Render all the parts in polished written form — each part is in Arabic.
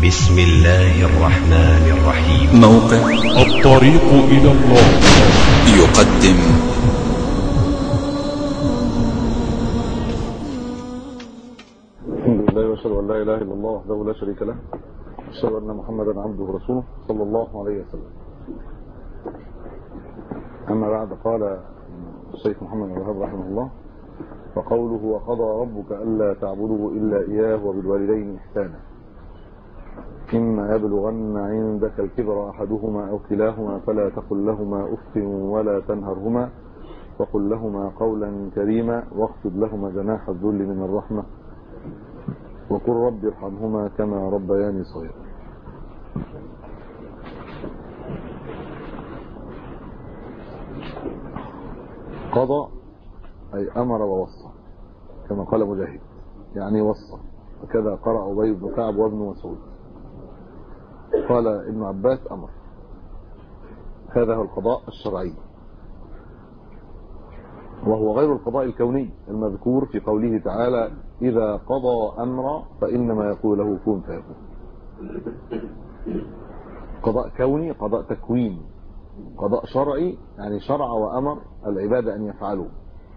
بسم الله الرحمن الرحيم. موقع الطريق إلى الله يقدم الحمد لله واشهد ان لا اله الا الله وحده لا شريك له واشهد ان محمدا عبده ورسوله صلى الله عليه وسلم. اما بعد، قال الشيخ محمد بن الوهاب رحمه الله: وقوله وقضى ربك الا تعبدوا الا اياه وبالوالدين احسانا إما يبلغن عندك الكبر أحدهما أو كلاهما فلا تقل لهما أف ولا تنهرهما وقل لهما قولا كريما واخفض لهما جناح الذل من الرحمة وقل رب ارحمهما كما ربياني صغيرا. قضى أي أمر ووصى كما قال مجاهد، يعني وصى، وكذا قرأ أبي بن كعب وابن مسعود. قال ابن عباس أمر. هذا هو القضاء الشرعي، وهو غير القضاء الكوني المذكور في قوله تعالى: إذا قضى أمرا فإنما يقول له كن فيكون. قضاء كوني قضاء تكوين، قضاء شرعي يعني شرع وأمر العباد أن يفعلوا.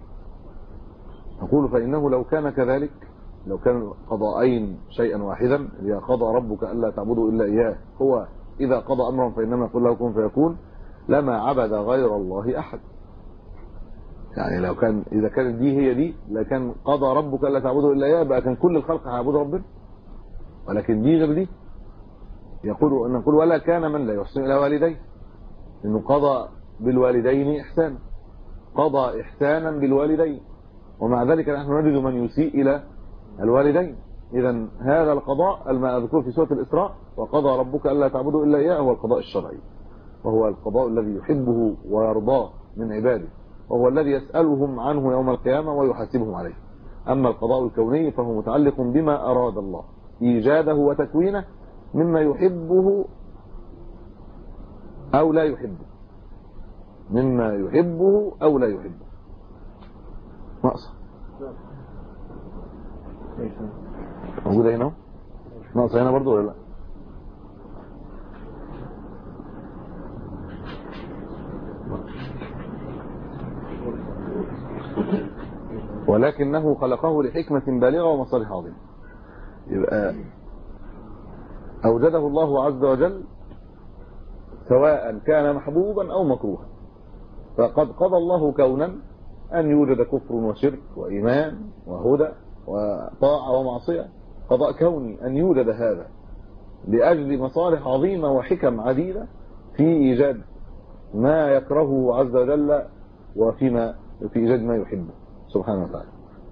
نقول فإنه لو كان كذلك، لو كان قضاءين شيئا واحدا، إذا قضى ربك ألا تعبدوا إلا إياه، هو إذا قضى أمرا فإنما يقول له كن فيكون، لما عبد غير الله أحد. يعني لو كان إذا كانت دي هي دي، لكان قضى ربك ألا تعبدوا إلا إياه بقى كان كل الخلق هيعبدوا ربنا، ولكن دي غير دي. نقول ولا كان من لا يحسن إلى والديه، إنه قضى بالوالدين إحسانا، قضى إحسانا بالوالدين، ومع ذلك نحن نجد من يسيء إلى الوالدين. إذن هذا القضاء المذكور في سورة الإسراء: وقضى ربك ألا تعبدوا إلا إياه، هو القضاء الشرعي، وهو القضاء الذي يحبه ويرضاه من عباده، وهو الذي يسألهم عنه يوم القيامة ويحاسبهم عليه. أما القضاء الكوني فهو متعلق بما أراد الله إيجاده وتكوينه مما يحبه أو لا يحبه، مما يحبه أو لا يحبه. ناقصة موجودة هنا، ناقصة هنا برضو ولا لا؟ ولكنه خلقه لحكمة بالغة ومصالح عظيمة. يبقى أوجده الله عز وجل سواء كان محبوبا أو مكروها، فقد قضى الله كونا أن يوجد كفر وشرك وإيمان وهدى وطاعة ومعصية، قضاء كوني أن يوجد هذا لأجل مصالح عظيمة وحكم عديدة في إيجاد ما يكرهه عز وجل وفي إيجاد ما يحبه سبحانه وتعالى.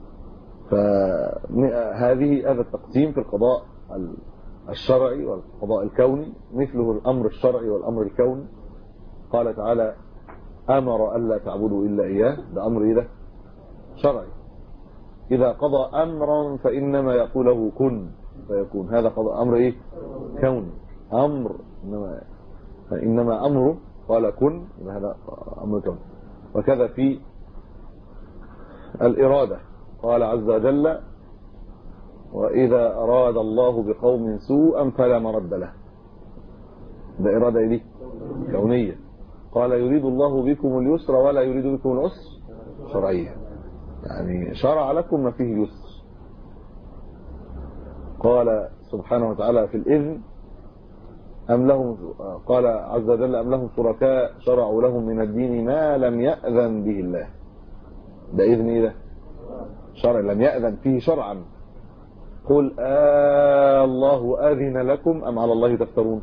هذا التقسيم في القضاء الشرعي والقضاء الكوني، مثله الأمر الشرعي والأمر الكوني. قال تعالى: أمر ألا تعبدوا إلا إياه، ده أمر إيه؟ ده شرعي. إذا قضى أمرا فإنما يقوله كن فيكون، هذا قضاء أمر إيه؟ كوني. أمر إنما أمره قال كن، هذا أمر كوني. وكذا في الإرادة، قال عز وجل: وإذا أراد الله بقوم سوءا فلا مرد له، ده إرادة دي كونية. قال: يريد الله بكم اليسر ولا يريد بكم العسر، شرعية، يعني شرع لكم ما فيه يسر. قال سبحانه وتعالى في الإذن: قال عز وجل: أم لهم شركاء شرعوا لهم من الدين ما لم يأذن به الله. ده إذن إيه؟ ده شرع، لم يأذن فيه شرعا. قل الله أذن لكم أم على الله تفترون،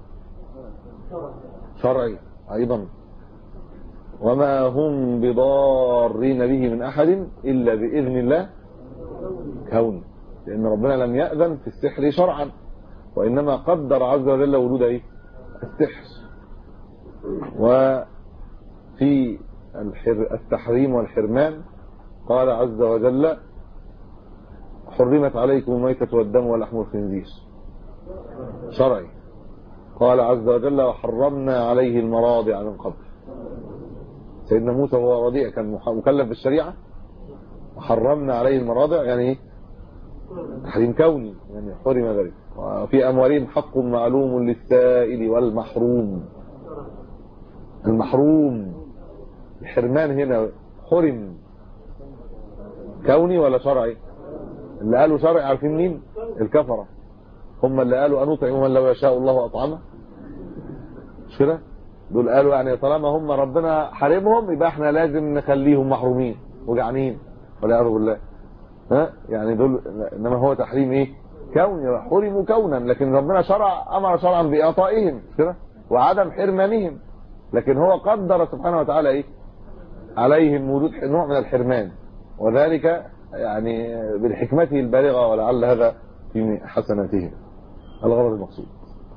شرعي أيضا. وما هم بضارين به من أحد إلا بإذن الله، كون، لأن ربنا لم يأذن في السحر شرعا، وإنما قدر عز وجل وجود السحر. وفي التحريم والحرمان قال عز وجل: حرمت عليكم الميتة والدم ولحم الخنزير، شرعي. قال عز وجل: وحرمنا عليه المراضع من قبل. سيدنا موسى وهو رضيع كان مكلف بالشريعة، وحرمنا عليه المراضع، يعني تحريم كوني يعني حرم ذلك. وفي أموالهم حق معلوم للسائل والمحروم. المحروم الحرمان هنا حرم كوني ولا شرعي؟ اللي قالوا شرعي عارفين مين؟ الكفرة. هم اللي قالوا أن نطعم من لو يشاء الله أطعمه، مش كده؟ دول قالوا يعني طالما هم ربنا حرمهم يبقى احنا لازم نخليهم محرومين وجعانين والعياذ بالله. ها يعني دول، انما هو تحريم ايه؟ كوني، حرموا كونا، لكن ربنا امر شرعا باعطائهم، مش كده؟ وعدم حرمانهم، لكن هو قدر سبحانه وتعالى ايه؟ عليهم وجود نوع من الحرمان، وذلك يعني بالحكمته البالغه، ولعل هذا في حسناتهم الغرض المقصود.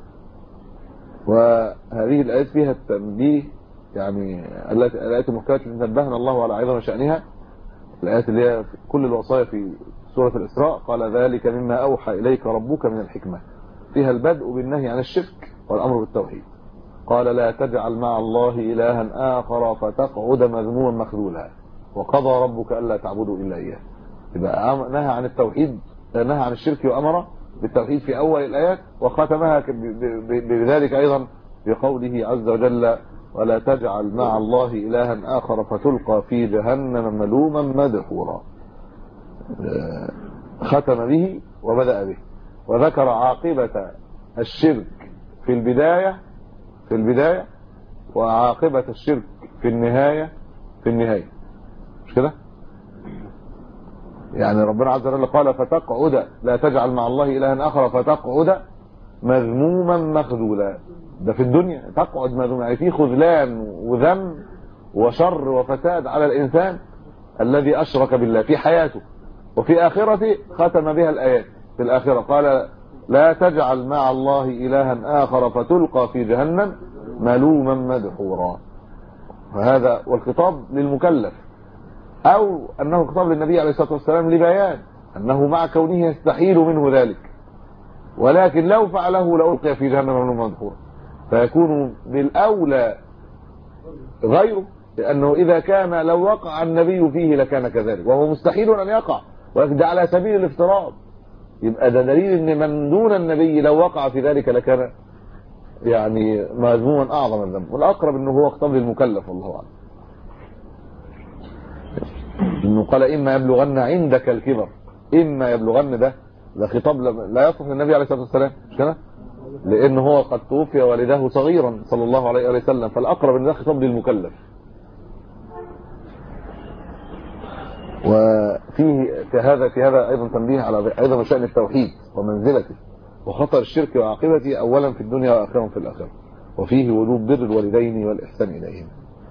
وهذه الآيات فيها التنبيه، يعني الآيات المحكمات التي نبهنا الله على عظم شأنها، الآيات اللي هي كل الوصايا في سورة الإسراء. قال ذلك مما أوحى إليك ربك من الحكمة، فيها البدء بالنهي عن الشرك والأمر بالتوحيد. قال لا تجعل مع الله إلها آخر فتقعد مذموما مخذولا، وقضى ربك ألا تعبدوا إلا إياه. يبقى نهى عن التوحيد، نهى عن الشرك وأمر بالتوحيد في أول الآيات، وختمها بذلك أيضا بقوله عز وجل ولا تجعل مع الله إلها آخر فتلقى في جهنم ملوما مدحورا. ختم به وبدأ به، وذكر عاقبة الشرك في البداية وعاقبة الشرك في النهاية مش كده؟ يعني ربنا عز وجل قال فتقعد لا تجعل مع الله إلها آخر فتقعد مذموما مخذولا. ده في الدنيا تقعد مذموما، يعني في خذلان وذم وشر وفساد على الإنسان الذي أشرك بالله في حياته، وفي آخرته ختم بها الآيات. في الآخرة قال لا تجعل مع الله إلها آخر فتلقى في جهنم ملوما مدحورا. فهذا والخطاب للمكلف، أو أنه خطاب للنبي عليه الصلاة والسلام لبيان أنه مع كونه يستحيل منه ذلك، ولكن لو فعله لألقي في جهنم ملوما مدحورا، فيكون بالأولى غيره، لأنه إذا كان لو وقع النبي فيه لكان كذلك، وهو مستحيل أن يقع، ولكن ده على سبيل الافتراض، يبقى ده دليل أن من دون النبي لو وقع في ذلك لكان يعني مذموما أعظم الذنب. والأقرب أنه هو خطاب للمكلف والله أعلم، إنه قال إما يبلغن عندك الكبر، إما يبلغن ده خطاب لا يصح للنبي عليه الصلاة والسلام، مش كده؟ لأنه هو قد توفي والده صغيرا صلى الله عليه وسلم، فالأقرب أن ده خطاب للمكلف. وفيه في هذا أيضا تنبيه على أيضا شأن التوحيد ومنزلته وخطر الشرك وعاقبته أولا في الدنيا وآخرا في الآخرة، وفيه وجوب بر الوالدين والإحسان إليهم.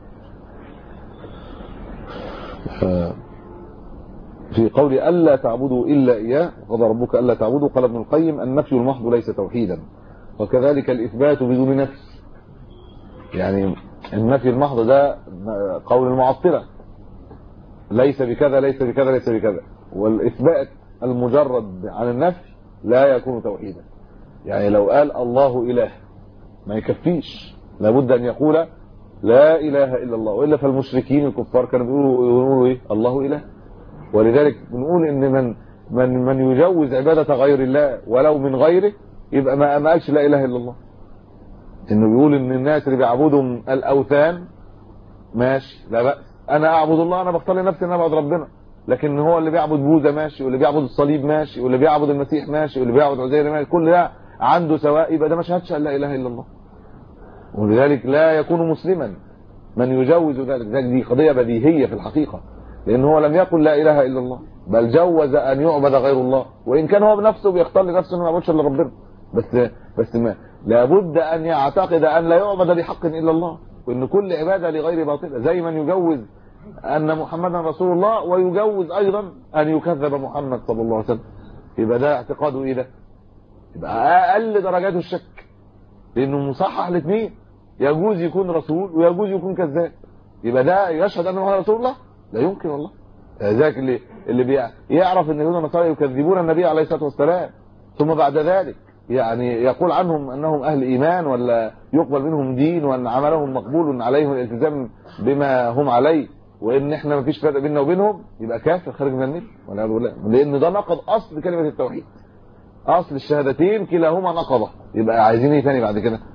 في قول ألا تعبدوا إلا إياه وقضى ربك ألا تعبدوا، قال ابن القيم النفي المحض ليس توحيدا، وكذلك الإثبات بدون نفي. يعني النفي المحض ده قول المعطلة، ليس بكذا ليس بكذا ليس بكذا، والإثبات المجرد عن النفي لا يكون توحيدا. يعني لو قال الله إله ما يكفيش، لابد أن يقول لا إله إلا الله، وإلا فالمشركين الكفار كانوا يقولوا إيه؟ الله إله. ولذلك بنقول إن من يجوز عبادة غير الله ولو من غيره يبقى ما قالش لا إله إلا الله. إنه بيقول إن الناس اللي بيعبدوا الأوثان ماشي لا بأس، أنا أعبد الله، أنا بختار لنفسي أن أنا أعبد ربنا، لكن هو اللي بيعبد بوذا ماشي، واللي بيعبد الصليب ماشي، واللي بيعبد المسيح ماشي، واللي بيعبد عزير ماشي، كل ده عنده سواء، يبقى ده ما شهدش لا إله إلا الله، ولذلك لا يكون مسلما من يجوز ذلك. دي قضية بديهية في الحقيقة، لأن هو لم يقل لا إله إلا الله، بل جوز أن يعبد غير الله، وإن كان هو بنفسه بيختار لنفسه أنه ما يعبدش إلا ربنا، بس ما لابد أن يعتقد أن لا يعبد بحق إلا الله، وإن كل عبادة لغير باطلة، زي من يجوز أن محمدا رسول الله ويجوز أيضا أن يكذب محمد صلى الله عليه وسلم، يبقى ده اعتقاده إيه؟ ده يبقى أقل درجات الشك، لأنه مصحح الاثنين، يجوز يكون رسول ويجوز يكون كذاب، يبقى ده يشهد أنه محمد رسول الله؟ لا يمكن والله. ذاك اللي يعرف أن اليهود والنصارى يكذبون النبي عليه الصلاة والسلام، ثم بعد ذلك يعني يقول عنهم أنهم أهل إيمان ولا يقبل منهم دين وأن عملهم مقبول عليهم الالتزام بما هم عليه، وان احنا ما فيش فرق بيننا وبينهم يبقى كافر خارج من المله والعياذ بالله، لان ده نقض اصل كلمه التوحيد، اصل الشهادتين كلاهما نقضه، يبقى عايزين ايه ثاني بعد كده؟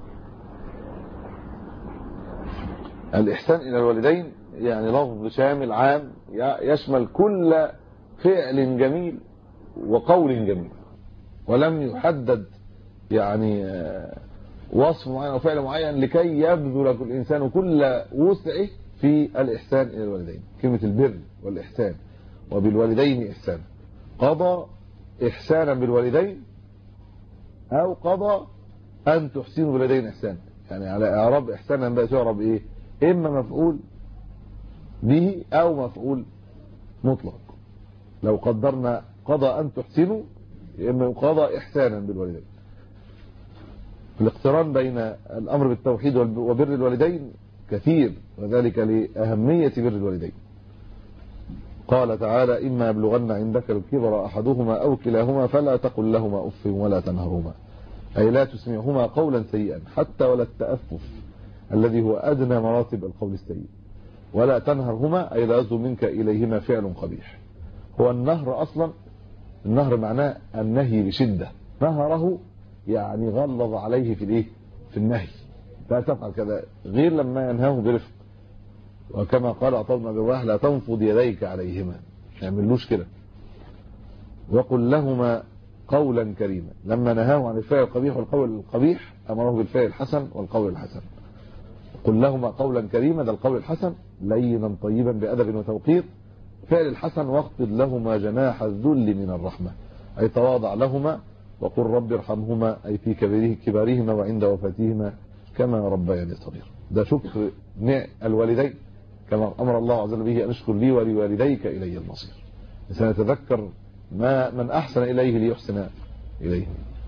الاحسان الى الوالدين يعني لفظ شامل عام يشمل كل فعل جميل وقول جميل، ولم يحدد يعني وصف معين او فعل معين لكي يبذل كل انسان كل وسعه في الاحسان الى الوالدين. كلمه البر والاحسان وبالوالدين احسانا، قضى احسانا بالوالدين او قضى ان تحسنوا بالوالدين احسانا، يعني على اعراب احسانا بقى تعرب ايه؟ اما مفعول به او مفعول مطلق. لو قدرنا قضى ان تحسنوا اما يقضى احسانا بالوالدين. الاقتران بين الامر بالتوحيد وبر الوالدين كثير، وذلك لاهميه بر الوالدين. قال تعالى: اما يبلغن عندك الكبر احدهما او كلاهما فلا تقل لهما اف ولا تنهرهما، اي لا تسمعهما قولا سيئا حتى ولا التأفف الذي هو ادنى مراتب القول السيء، ولا تنهرهما اي لا يصدر منك اليهما فعل قبيح. هو النهر اصلا، النهر معناه النهي بشده، نهره يعني غلظ عليه في الايه؟ في النهي، لا تفعل كذا، غير لما ينهاه برفق. وكما قال عطاء بن ابي رباح: لا تنفض يديك عليهما، ما يعملوش كده. وقل لهما قولا كريما، لما نهاه عن الفعل القبيح والقول القبيح امره بالفعل الحسن والقول الحسن. قل لهما قولا كريما، ده القول الحسن، لينا طيبا بادب وتوقير. فعل الحسن: واخفض لهما جناح الذل من الرحمه، اي تواضع لهما، وقل رب ارحمهما اي في كبارهما وعند وفاتهما كما ربياني صغيرا. ده شكر الوالدين، كما امر الله عز وجل به ان اشكر لي ولوالديك الي المصير. سنتذكر ما من احسن اليه ليحسن اليه.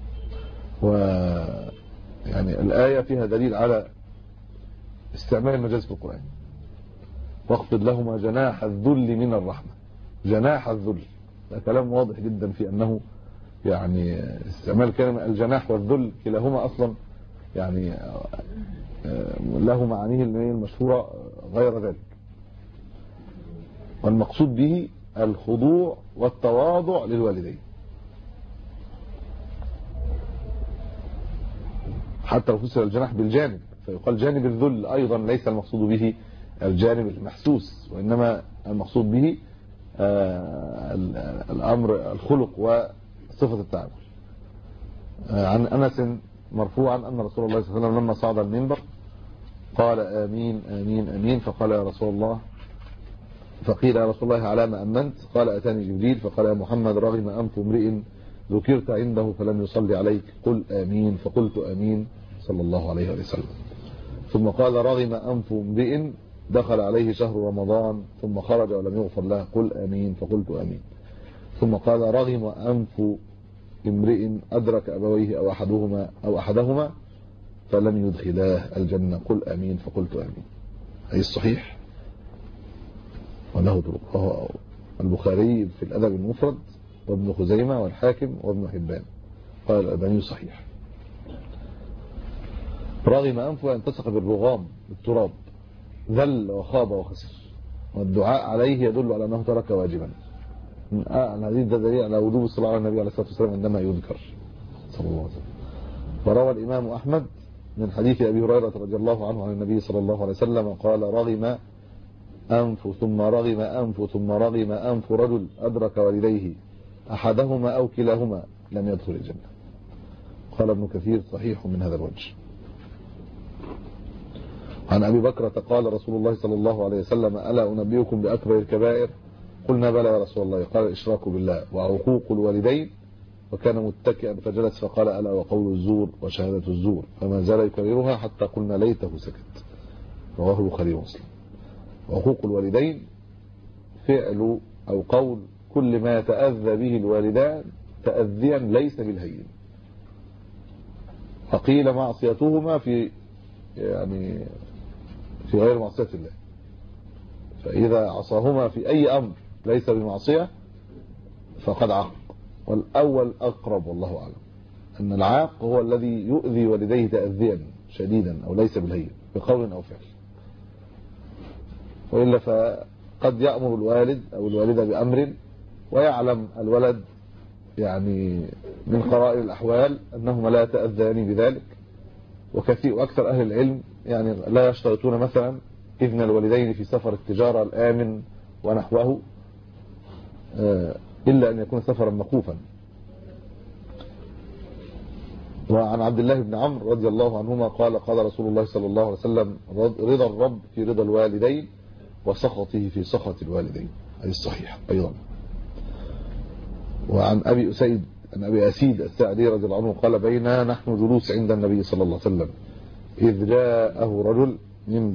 ويعني الايه فيها دليل على استعمال المجاز في القران. واخفض لهما جناح الذل من الرحمه، جناح الذل، ده كلام واضح جدا في انه يعني استعمال كلمه الجناح والذل كلاهما اصلا يعني له معانيه المشهوره غير ذلك. والمقصود به الخضوع والتواضع للوالدين، حتى لو فسر الجناح بالجانب فيقال جانب الذل ايضا، ليس المقصود به الجانب المحسوس، وانما المقصود به الامر الخلق وصفه التعامل. عن انس مرفوعا ان رسول الله صلى الله عليه وسلم لما صعد المنبر قال: امين امين امين، فقال: يا رسول الله، فقيل: يا رسول الله على ما امنت؟ قال: اتاني جبريل فقال: يا محمد، رغم انف امرئ ذكرت عنده فلم يصلي عليك، قل امين، فقلت امين صلى الله عليه وسلم. ثم قال: رغم انف امرئ دخل عليه شهر رمضان ثم خرج ولم يغفر له، قل امين، فقلت امين. ثم قال: رغم انف امرئ ادرك ابويه او احدهما فلم يدخلاه الجنه، قل امين، فقلت امين. اي الصحيح وله طرق، رواه البخاري في الادب المفرد وابن خزيمه والحاكم وابن حبان، قال الالباني صحيح. رغم انفه انتسق بالرغام بالتراب، ذل وخاب وخسر، والدعاء عليه يدل على انه ترك واجبا. الحديث ده دليل على وجوب الصلاه على النبي عليه الصلاه والسلام عندما يذكر صلى الله عليه وسلم. وروى الامام احمد من حديث ابي هريره رضي الله عنه عن النبي صلى الله عليه وسلم قال: رغم انف ثم رغم انف ثم رغم انف رجل ادرك والديه احدهما او كلاهما لم يدخل الجنه. قال ابن كثير: صحيح من هذا الوجه. عن ابي بكرة قال رسول الله صلى الله عليه وسلم: الا انبئكم باكبر الكبائر؟ قلنا: بلى يا رسول الله. قال: الاشراك بالله وعقوق الوالدين. وكان متكئا فجلس فقال: الا وقول الزور وشهاده الزور، فما زال يكررها حتى قلنا ليته سكت. رواه البخاري ومسلم. وعقوق الوالدين فعل او قول كل ما يتاذى به الوالدان تاذيا ليس بالهين. فقيل معصيتهما في يعني في غير معصية الله، فإذا عصاهما في أي أمر ليس بمعصية فقد عاق. والأول أقرب والله أعلم، أن العاق هو الذي يؤذي والديه تأذيا شديدا أو ليس بالهين بقول أو فعل. وإلا فقد يأمر الوالد أو الوالدة بأمر ويعلم الولد يعني من قرائن الأحوال أنهما لا يتأذيان بذلك. وكثير وأكثر أهل العلم يعني لا يشترطون مثلا إذن الوالدين في سفر التجارة الآمن ونحوه إلا أن يكون سفرا مخوفا. وعن عبد الله بن عمرو رضي الله عنهما قال قال رسول الله صلى الله عليه وسلم رضا الرب في رضا الوالدين وسخطه في سخط الوالدين، هذه الصحيح أيضا. وعن أبي أسيد الساعدي رضي الله عنه قال بينا نحن جلوس عند النبي صلى الله عليه وسلم إذ جاءه رجل من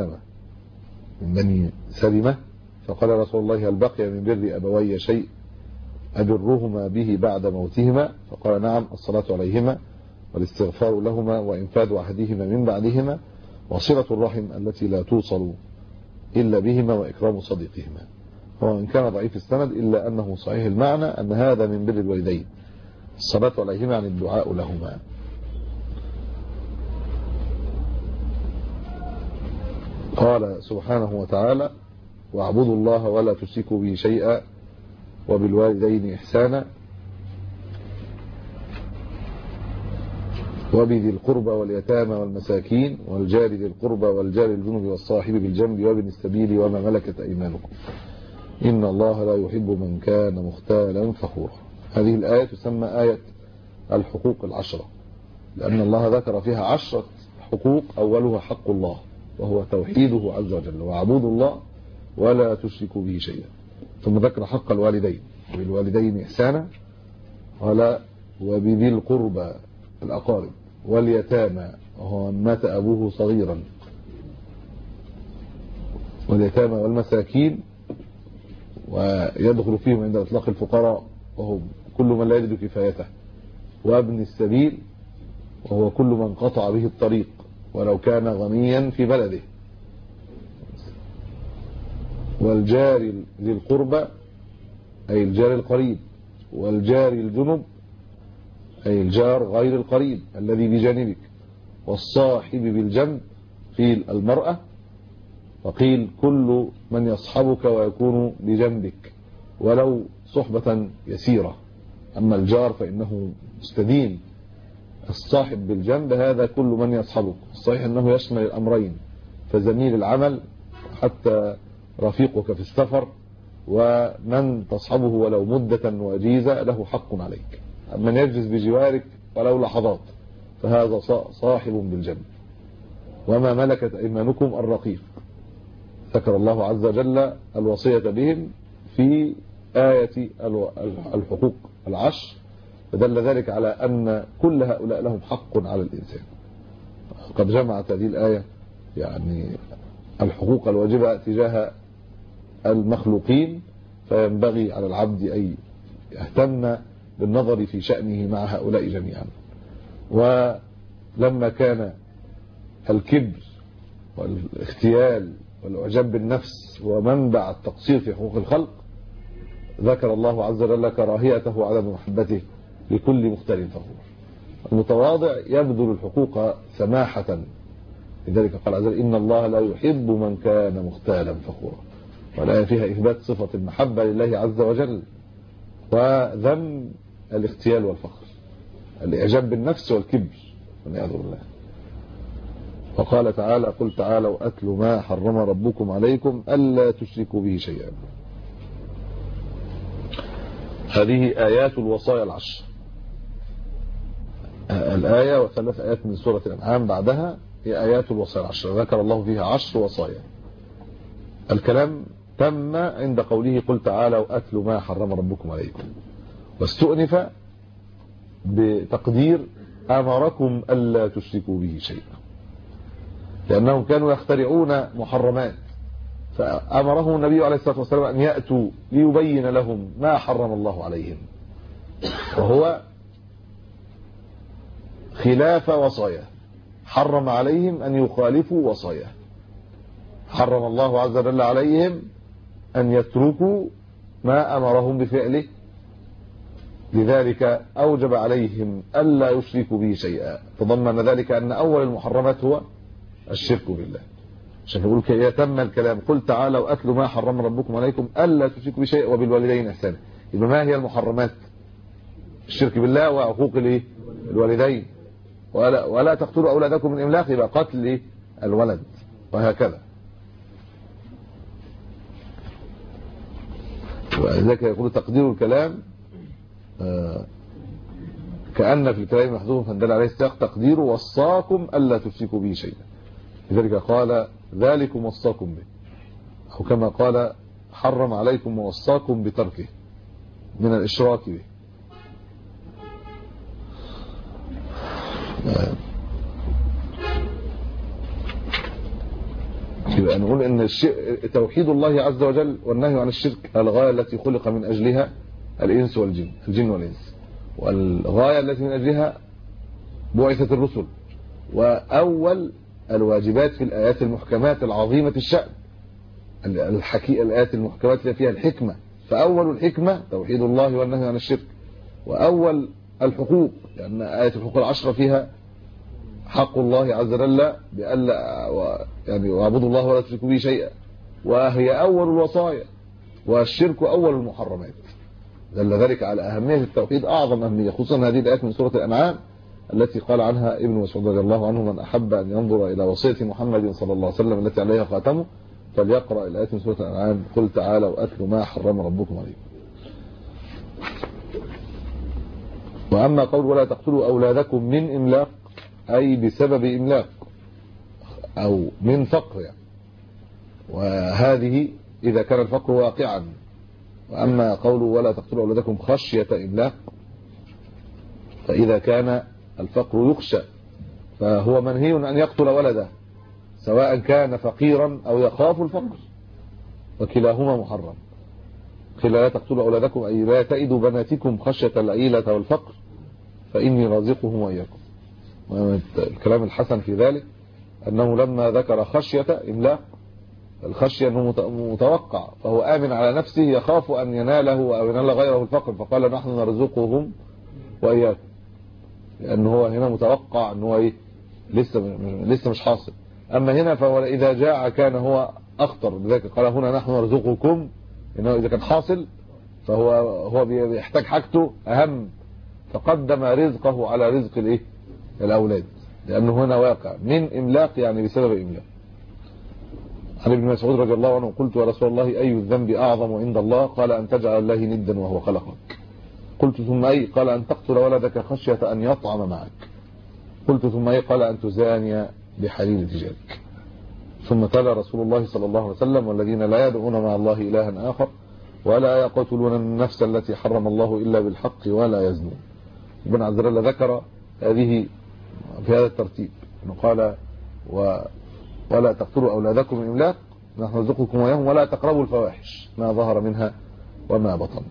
بني سلمة فقال رسول الله هل بقي من بر أبوي شيء أبرهما به بعد موتهما؟ فقال نعم، الصلاة عليهما والاستغفار لهما وإنفاذ أحدهما من بعدهما وصلة الرحم التي لا توصل إلا بهما وإكرام صديقهما. هو إن كان ضعيف السند إلا أنه صحيح المعنى أن هذا من بر الوالدين، الصلاة عليهما عن الدعاء لهما. قال سبحانه وتعالى واعبدوا الله ولا تشركوا به شيئا وبالوالدين إحسانا وبذي القربى واليتامى والمساكين والجار ذي القربى والجار الجنب والصاحب بالجنب وابن السبيل وما ملكت أيمانكم إن الله لا يحب من كان مختالا فخورا. هذه الآية تسمى آية الحقوق العشرة، لأن الله ذكر فيها 10 حقوق، أولها حق الله وهو توحيده عز وجل واعبدوا الله ولا تشركوا به شيئا، ثم ذكر حق الوالدين وبالوالدين إحسانا وبذي القربى الأقارب واليتامى وهو مات أبوه صغيرا واليتامى والمساكين، ويدخل فيهم عند إطلاق الفقراء وهم كل من لا يجد كفايته، وابن السبيل وهو كل من قطع به الطريق ولو كان غنيا في بلده، والجار ذي القربى أي الجار القريب، والجار الجنب أي الجار غير القريب الذي بجانبك، والصاحب بالجنب قيل المرأة وقيل كل من يصحبك ويكون بجنبك ولو صحبة يسيرة. أما الجار فإنه مستديم. الصاحب بالجنب هذا كل من يصحبك، الصحيح أنه يشمل الأمرين، فزميل العمل حتى رفيقك في السفر ومن تصحبه ولو مدة وجيزة له حق عليك. من يجلس بجوارك ولو لحظات فهذا صاحب بالجنب. وما ملكت أيمانكم الرقيق، ذكر الله عز وجل الوصية بهم في آية الحقوق العشر، فدل ذلك على أن كل هؤلاء لهم حق على الإنسان. قد جمعت هذه الآية يعني الحقوق الواجبة تجاه المخلوقين، فينبغي على العبد أن يهتم بالنظر في شأنه مع هؤلاء جميعا. ولما كان الكبر والاختيال والإعجاب بالنفس هو منبع التقصير في حقوق الخلق، ذكر الله عز وجل كراهيته وعدم محبته لكل مختال فخور. المتواضع يبذل الحقوق سماحة، لذلك قال عز وجل إن الله لا يحب من كان مختالا فخورا، والآية فيها إثبات صفة المحبة لله عز وجل وذم الاختيال والفخر، الإعجاب بالنفس والكبر والعياذ بالله. وقال تعالى قل تعالوا أتل ما حرم ربكم عليكم ألا تشركوا به شيئا. هذه آيات الوصايا العشر، الآية وثلاث آيات من سورة الأنعام بعدها هي آيات الوصايا العشر، ذكر الله فيها 10 وصايا. الكلام تم عند قوله قل تعالوا أتل ما حرم ربكم عليكم، واستؤنف بتقدير أمركم ألا تشركوا به شيئا، لأنهم كانوا يخترعون محرمات، فأمرهم النبي عليه الصلاة والسلام أن يأتوا ليبين لهم ما حرم الله عليهم، وهو خلاف وصايا، حرم عليهم أن يخالفوا وصايا. حرم الله عز وجل عليهم أن يتركوا ما أمرهم بفعله، لذلك أوجب عليهم ألا يشركوا به شيئا، تضمن ذلك أن أول المحرمات هو الشرك بالله. عشان يقول كي يتم الكلام. قل تعالوا أتلوا ما حرم ربكم عليكم ألا تشركوا بشيء وبالوالدين إحسانا. يبقى ما هي المحرمات؟ الشرك بالله وعقوق الوالدين. ولا تقتلوا أولادكم من إملاق، يبقى قتل الولد، وهكذا. ولذلك يقول تقدير الكلام كأن في الكلام محذوف فدل عليه السياق تقديره وصاكم ألا تشركوا به شيئا. لذلك قال ذلكم وصاكم به، أو كما قال حرم عليكم ووصاكم بتركه من الإشراك به. يبقى نقول ان توحيد الله عز وجل والنهي عن الشرك الغاية التي خلق من أجلها الإنس والجن، الجن والإنس، والغاية التي من أجلها بعثة الرسل. وأول الواجبات في الآيات المحكمات العظيمة الشأن الآيات المحكمات التي فيها الحكمة، فأول الحكمة توحيد الله والنهي عن الشرك. وأول الحقوق، لأن آية الحقوق العشرة فيها حق الله عز وجل بألا يعني واعبدوا الله ولا تشركوا به شيئا، وهي أول الوصايا، والشرك أول المحرمات. دل ذلك على أهمية التوحيد أعظم أهمية، خصوصا هذه الآيات من سورة الأنعام التي قال عنها ابن مسعود رضي الله عنه من أحب أن ينظر إلى وصية محمد صلى الله عليه وسلم التي عليها خاتمه فليقرأ الآيات من سورة الأنعام قل تعالوا أتلوا ما حرم ربكم عليكم. وأما قول ولا تقتلوا أولادكم من إملاق أي بسبب إملاق أو من فقر يعني، وهذه إذا كان الفقر واقعا. وأما قول ولا تقتلوا أولادكم خشية إملاق فإذا كان الفقر يخشى فهو منهي أن يقتل ولده سواء كان فقيرا أو يخاف الفقر، وكلاهما محرم. قيل لا تقتلوا أولادكم أي لا تئدوا بناتكم خشية العيلة والفقر فإني رازقهم وإياكم. الكلام الحسن في ذلك أنه لما ذكر خشية إملاق، الخشية أنه متوقع فهو آمن على نفسه يخاف أن يناله أو ينال غيره الفقر، فقال نحن نرزقهم وإياكم، لأنه هو هنا متوقع أنه لسه مش حاصل. أما هنا فهو إذا جاء كان هو أخطر، لذلك قال هنا نحن نرزقكم، إنه إذا كان حاصل فهو بيحتاج حاجته أهم، فقدم رزقه على رزق الأولاد، لأنه هنا واقع من إملاق يعني بسبب إملاق. عن ابن مسعود رضي الله عنه قلت يا رسول الله أي الذنب أعظم عند الله؟ قال أن تجعل الله ندا وهو خلقك. قلت ثم أي؟ قال أن تقتل ولدك خشية أن يطعم معك. قلت ثم أي؟ قال أن تزاني بحليل تجارك. ثم تلا رسول الله صلى الله عليه وسلم والذين لا يدعون مع الله إلها آخر ولا يقتلون النفس التي حرم الله إلا بالحق ولا يزنون. ابن عز وجل ذكر هذه في هذا الترتيب، انه قال ولا تقتلوا أولادكم من إملاق نحن نرزقكم وإياهم ولا تقربوا الفواحش ما ظهر منها وما بطن.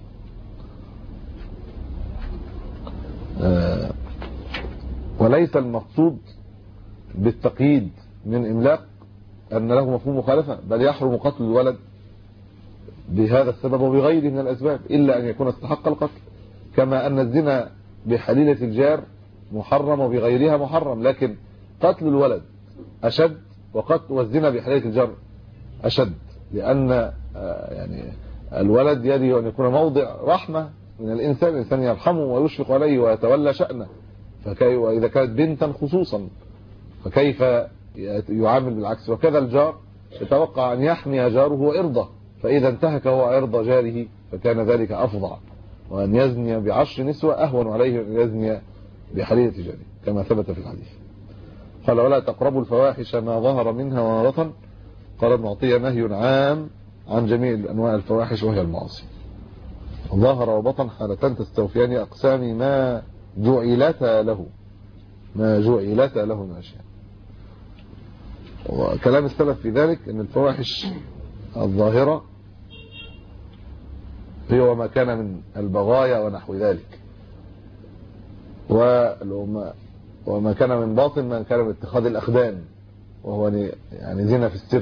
وليس المقصود بالتقييد من إملاق أن له مفهوم مخالفة، بل يحرم قتل الولد بهذا السبب وبغيره من الأسباب إلا أن يكون استحق القتل، كما أن الزنا بحليلة الجار محرم وبغيرها محرم، لكن قتل الولد أشد والزنا بحليلة الجار أشد، لأن يعني الولد يجب أن يكون موضع رحمة من الإنسان يرحمه ويشفق عليه ويتولى شأنه، وإذا كانت بنتا خصوصا فكيف يعامل بالعكس. وكذا الجار يتوقع أن يحمي جاره وإرضه، فإذا انتهك هو عرض جاره فكان ذلك أفظع، وأن يزني ب10 نسوة أهون عليه أن يزني بحليلة جاره كما ثبت في الحديث. قال ولا تقربوا الفواحش ما ظهر منها وما بطن. قال ابن عطية نهي عام عن جميع أنواع الفواحش وهي المعاصي. ظهر وبطن حالتان تستوفيان أقسام ما جعلتا له من أشياء. وكلام السلف في ذلك أن الفواحش الظاهرة هي وما كان من البغايا ونحو ذلك، وما كان من باطن ما كان من اتخاذ الأخدان وهو يعني زنا في السر.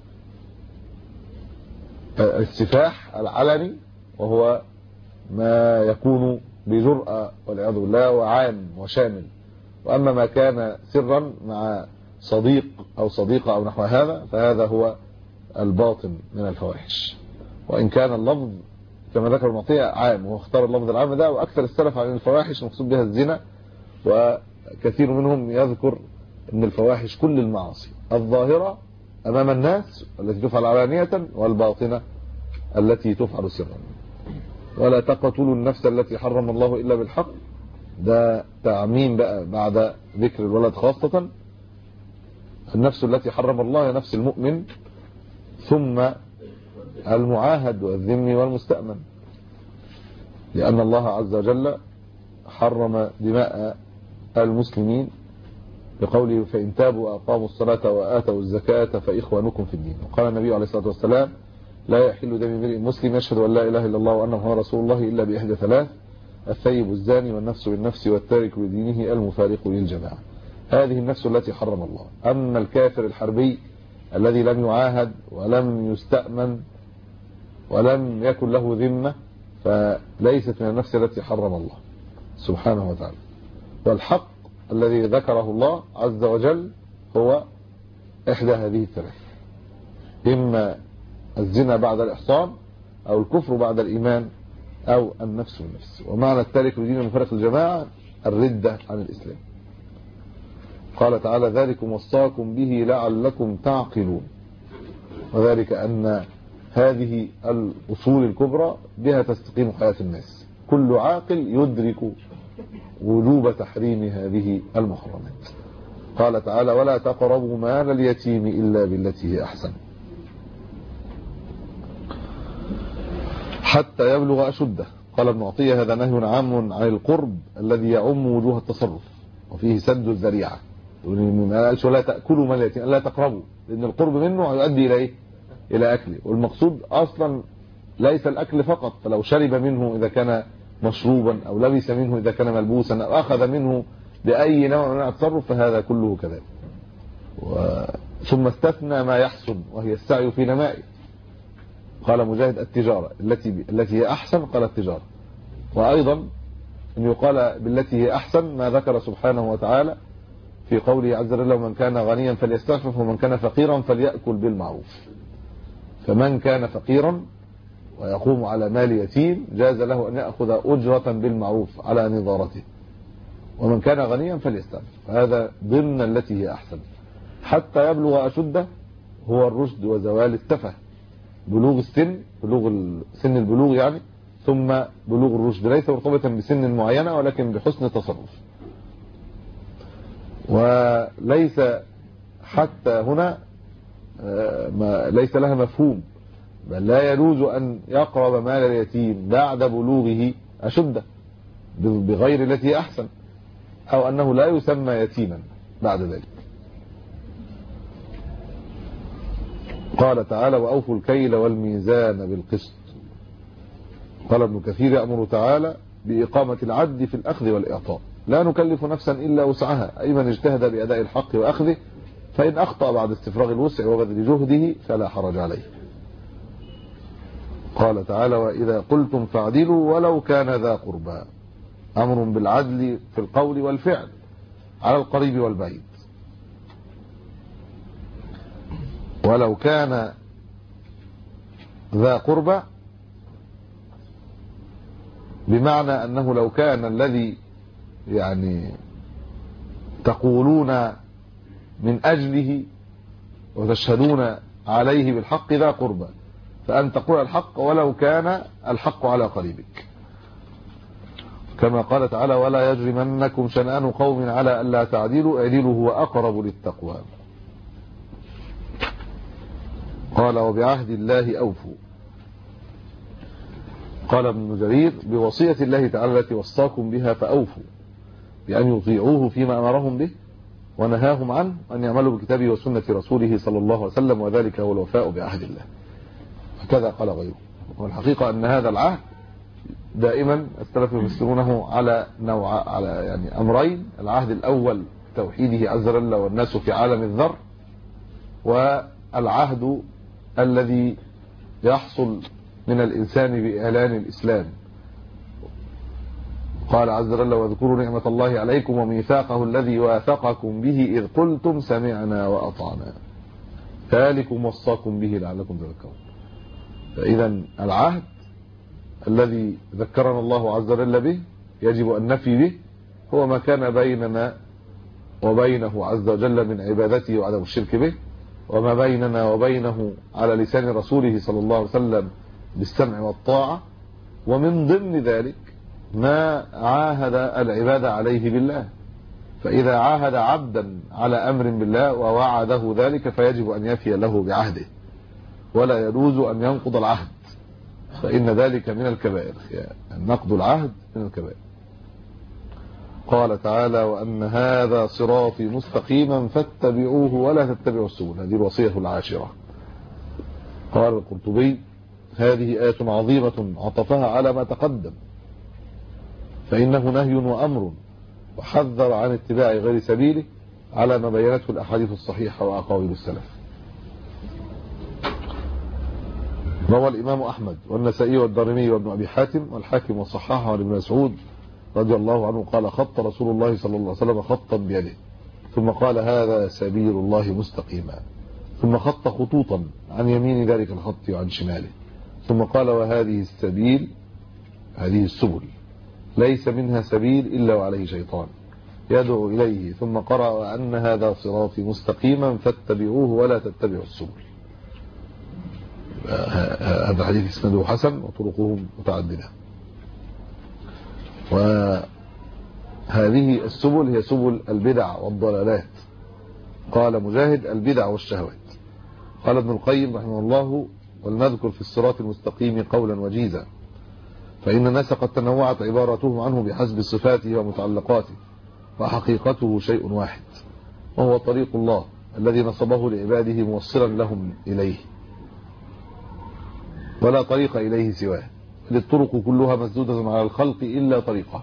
السفاح العلني وهو ما يكون بجرأة والعياذ بالله وعام وشامل، وأما ما كان سرا مع صديق أو صديقة أو نحو هذا، فهذا هو الباطن من الفواحش. وإن كان اللفظ كما ذكر المعطية عام، واختار اللفظ العام ده، وأكثر السلف عن الفواحش المقصود بها الزنا، وكثير منهم يذكر أن الفواحش كل المعاصي الظاهرة أمام الناس التي تفعل علانية، والباطنة التي تفعل سرا. ولا تقتلوا النفس التي حرم الله إلا بالحق، ده تعميم بقى بعد ذكر الولد خاصة. النفس التي حرم الله هي نفس المؤمن، ثم المعاهد والذمي والمستأمن، لأن الله عز وجل حرم دماء المسلمين بقوله فإن تابوا وأقاموا الصلاة وآتوا الزكاة فإخوانكم في الدين. وقال النبي عليه الصلاة والسلام لا يحل دم امرئ مسلم يشهد أن لا إله إلا الله وأنه محمد رسول الله إلا بإحدى ثلاث: الثيب الزاني والنفس بالنفس والتارك لدينه المفارق للجماعة. هذه النفس التي حرم الله. أما الكافر الحربي الذي لم يعاهد ولم يستأمن ولم يكن له ذمة فليست من النفس التي حرم الله سبحانه وتعالى. والحق الذي ذكره الله عز وجل هو إحدى هذه الثلاث: إما الزنا بعد الإحصان، أو الكفر بعد الإيمان، أو النفس بالنفس. ومعنى التارك لدين المفارق الجماعة الردة عن الإسلام. قال تعالى ذلكم وصاكم به لعلكم تعقلون، وذلك أن هذه الأصول الكبرى بها تستقيم حياة الناس. كل عاقل يدرك وجوب تحريم هذه المحرمات. قال تعالى ولا تقربوا مال اليتيم إلا بالتي هي أحسن حتى يبلغ أشده. قال ابن عطية هذا نهي عام عن القرب الذي يعم وجوه التصرف، وفيه سد الذريعة. ما قالش ولا تأكلوا مال اليتيم، لا تقربوا، لأن القرب منه هيؤدي إلى إيه؟ إلى أكله. والمقصود أصلا ليس الأكل فقط، فلو شرب منه إذا كان مشروبا، أو لبس منه إذا كان ملبوسا، أو أخذ منه بأي نوع من التصرف، فهذا كله كذلك. ثم استثنى ما يحسن وهي السعي في نمائه. قال مجاهد التجارة التي هي أحسن، قال التجارة. وأيضا أن يقال بالتي هي أحسن ما ذكر سبحانه وتعالى في قوله عز وجل ومن كان غنيا فليستعفف ومن كان فقيرا فليأكل بالمعروف. فمن كان فقيرا ويقوم على مال يتيم جاز له أن يأخذ أجرة بالمعروف على نظارته، ومن كان غنيا فليستعفف. هذا ضمن التي هي أحسن. حتى يبلغ أشده هو الرشد وزوال التفه، بلوغ السن، بلوغ سن البلوغ يعني، ثم بلوغ الرشد، ليس مرتبطا بسن معينة ولكن بحسن التصرف. وليس حتى هنا ليس لها مفهوم، بل لا يجوز أن يقرب مال اليتيم بعد بلوغه أشده بغير التي أحسن، أو أنه لا يسمى يتيما بعد ذلك. قال تعالى وأوفوا الكيل والميزان بالقسط. قال ابن كثير يأمر تعالى بإقامة العدل في الأخذ والإعطاء، لا نكلف نفسا إلا وسعها، أي من اجتهد بأداء الحق وأخذه، فإن أخطأ بعد استفراغ الوسع وبذل جهده فلا حرج عليه. قال تعالى وإذا قلتم فاعدلوا ولو كان ذا قربى، أمر بالعدل في القول والفعل على القريب والبعيد. ولو كان ذا قربى بمعنى أنه لو كان الذي يعني تقولون من أجله وتشهدون عليه بالحق ذا قربى، فأن تقول الحق ولو كان الحق على قريبك، كما قال تعالى ولا يجرمنكم شنآن قوم على ألا تعدلوا اعدلوا هو أقرب للتقوى. قال وبعهد الله أوفوا. قال ابن جرير بوصية الله تعالى التي وصاكم بها فأوفوا، بأن يطيعوه فيما أمرهم به ونهاهم عنه، أن يعملوا بكتابه وسنة رسوله صلى الله عليه وسلم، وذلك هو الوفاء بعهد الله. هكذا قال غيره. والحقيقة أن هذا العهد دائما السلف يفسرونه على يعني أمرين: العهد الأول توحيده عز وجل والناس في عالم الذر، والعهد الذي يحصل من الإنسان بإعلان الإسلام. قال عز وجل واذكروا نعمة الله عليكم وميثاقه الذي واثقكم به إذ قلتم سمعنا وأطعنا ذلكم وصاكم به لعلكم تذكرون. فإذا العهد الذي ذكرنا الله عز وجل به يجب أن نفي به هو ما كان بيننا وبينه عز وجل من عبادته وعدم الشرك به، وما بيننا وبينه على لسان رسوله صلى الله عليه وسلم بالسمع والطاعة، ومن ضمن ذلك ما عاهد العباد عليه بالله. فإذا عاهد عبدا على أمر بالله ووعده ذلك فيجب أن يفي له بعهده، ولا يجوز أن ينقض العهد، فإن ذلك من الكبائر، يعني نقض العهد من الكبائر. قال تعالى وأن هذا صراطي مستقيما فاتبعوه ولا تتبعوا السبل. هذه الوصية العاشرة. قال القرطبي هذه آية عظيمة عطفها على ما تقدم، فإنه نهي وأمر، وحذر عن اتباع غير سبيله على ما بينته الأحاديث الصحيحة وأقاويل السلف. روى الإمام أحمد والنسائي والدارمي وابن أبي حاتم والحاكم وصححه عن ابن مسعود رضي الله عنه قال خط رسول الله صلى الله عليه وسلم خطا بيده ثم قال هذا سبيل الله مستقيما، ثم خط خطوطا عن يمين ذلك الخط وعن شماله، ثم قال وهذه السبيل هذه السبل ليس منها سبيل إلا وعليه شيطان يدعو إليه، ثم قرأ وأن هذا صراطي مستقيما فاتبعوه ولا تتبعوا السبل. هذا حديث اسناده حسن وطرقه متعددة. وهذه السبل هي سبل البدع والضلالات. قال مجاهد البدع والشهوات. قال ابن القيم رحمه الله ولنذكر في الصراط المستقيم قولا وجيزا، فإن الناس قد تنوعت عبارتهم عنه بحسب صفاته ومتعلقاته، وحقيقته شيء واحد، وهو طريق الله الذي نصبه لعباده موصلا لهم إليه، ولا طريق إليه سواه، للطرق كلها مسدودة على الخلق إلا طريقه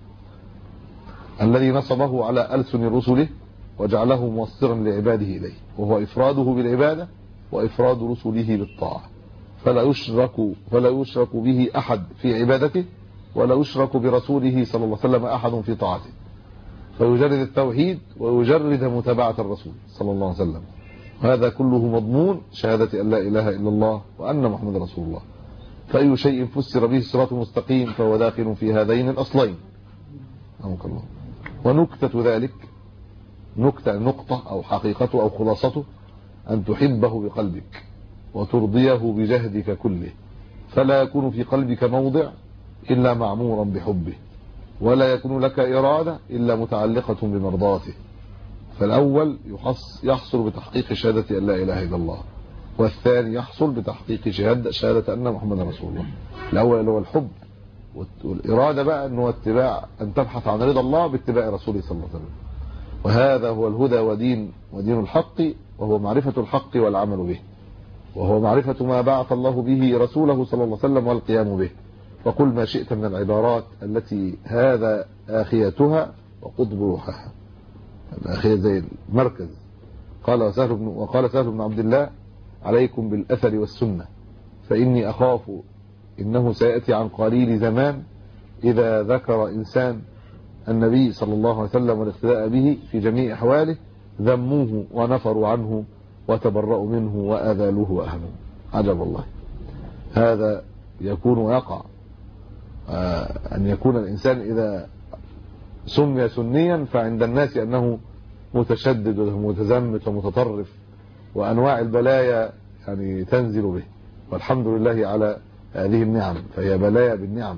الذي نصبه على ألسن رسله وجعله موصلا لعباده إليه، وهو إفراده بالعبادة وإفراد رسله بالطاعة، فلا يشرك به أحد في عبادته، ولا يشرك برسوله صلى الله عليه وسلم أحد في طاعته، فيجرد التوحيد ويجرد متابعة الرسول صلى الله عليه وسلم. هذا كله مضمون شهادة أن لا إله إلا الله وأن محمد رسول الله. فأي شيء فسر به الصراط المستقيم فهو داخل في هذين الأصلين. الله. ونكتة ذلك نقطة أو حقيقته أو خلاصته أن تحبه بقلبك وترضيه بجهدك كله، فلا يكون في قلبك موضع إلا معمورا بحبه، ولا يكون لك إرادة إلا متعلقة بمرضاته. فالأول يحصل بتحقيق شهادة أن لا إله إلا الله، والثاني يحصل بتحقيق شهادة أن محمد رسول الله. الأول اللي هو الحب، والإرادة بقى أنه اتباع، أن تبحث عن رضا الله باتباع رسوله صلى الله عليه وسلم. وهذا هو الهدى ودين الحق، وهو معرفة الحق والعمل به، وهو معرفة ما بعث الله به رسوله صلى الله عليه وسلم والقيام به. وقل ما شئت من العبارات التي هذا آخيتها وقطب روحها، الآخية زي المركز. وقال سهل بن عبد الله عليكم بالأثر والسنة، فإني أخاف إنه سيأتي عن قليل زمان إذا ذكر إنسان النبي صلى الله عليه وسلم والاقتداء به في جميع أحواله ذموه ونفروا عنه وتبرأوا منه وأذالوه وأهموه. عجب الله. هذا يكون ويقع أن يكون الإنسان إذا سمي سنيا فعند الناس أنه متشدد ومتزمت ومتطرف، وأنواع البلايا يعني تنزل به، والحمد لله على هذه النعم، فهي بلايا بالنعم.